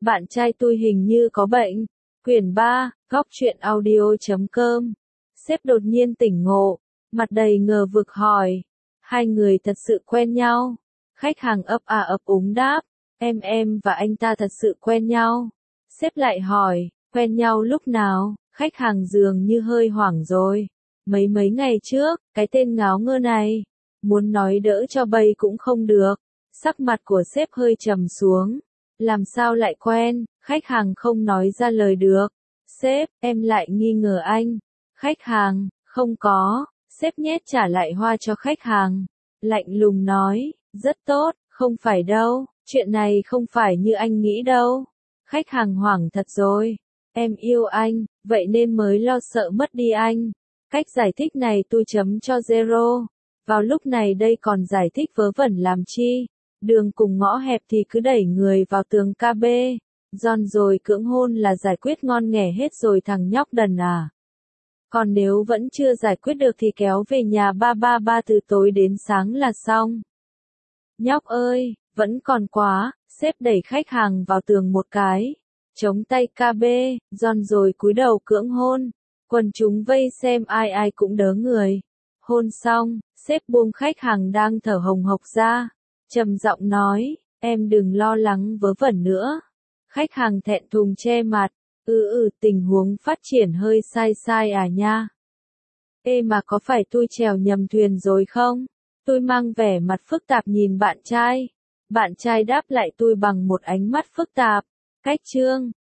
Bạn trai tôi hình như có bệnh. Quyển 3, góc truyện audio.com. Sếp đột nhiên tỉnh ngộ, mặt đầy ngờ vực hỏi. Hai người thật sự quen nhau? Khách hàng ấp à ấp úng đáp. Em và anh ta thật sự quen nhau. Sếp lại hỏi, quen nhau lúc nào? Khách hàng dường như hơi hoảng rồi. Mấy ngày trước, cái tên ngáo ngơ này. Muốn nói đỡ cho bay cũng không được. Sắc mặt của sếp hơi trầm xuống. Làm sao lại quen? Khách hàng không nói ra lời được. Sếp, em lại nghi ngờ anh. Khách hàng, không có. Sếp nhét trả lại hoa cho khách hàng. Lạnh lùng nói, rất tốt, không phải đâu, chuyện này không phải như anh nghĩ đâu. Khách hàng hoảng thật rồi. Em yêu anh, vậy nên mới lo sợ mất đi anh. Cách giải thích này tôi chấm cho zero. Vào lúc này đây còn giải thích vớ vẩn làm chi? Đường cùng ngõ hẹp thì cứ đẩy người vào tường KB. Giòn rồi cưỡng hôn là giải quyết ngon nghẻ hết rồi thằng nhóc đần à. Còn nếu vẫn chưa giải quyết được thì kéo về nhà 333 từ tối đến sáng là xong. Nhóc ơi, vẫn còn quá, sếp đẩy khách hàng vào tường một cái. Chống tay KB, giòn rồi cúi đầu cưỡng hôn. Quần chúng vây xem ai cũng đớ người. Hôn xong, sếp buông khách hàng đang thở hồng hộc ra. Trầm giọng nói, em đừng lo lắng vớ vẩn nữa. Khách hàng thẹn thùng che mặt, tình huống phát triển hơi sai à nha. Ê mà có phải tôi chèo nhầm thuyền rồi không? Tôi mang vẻ mặt phức tạp nhìn bạn trai. Bạn trai đáp lại tôi bằng một ánh mắt phức tạp. Cách chương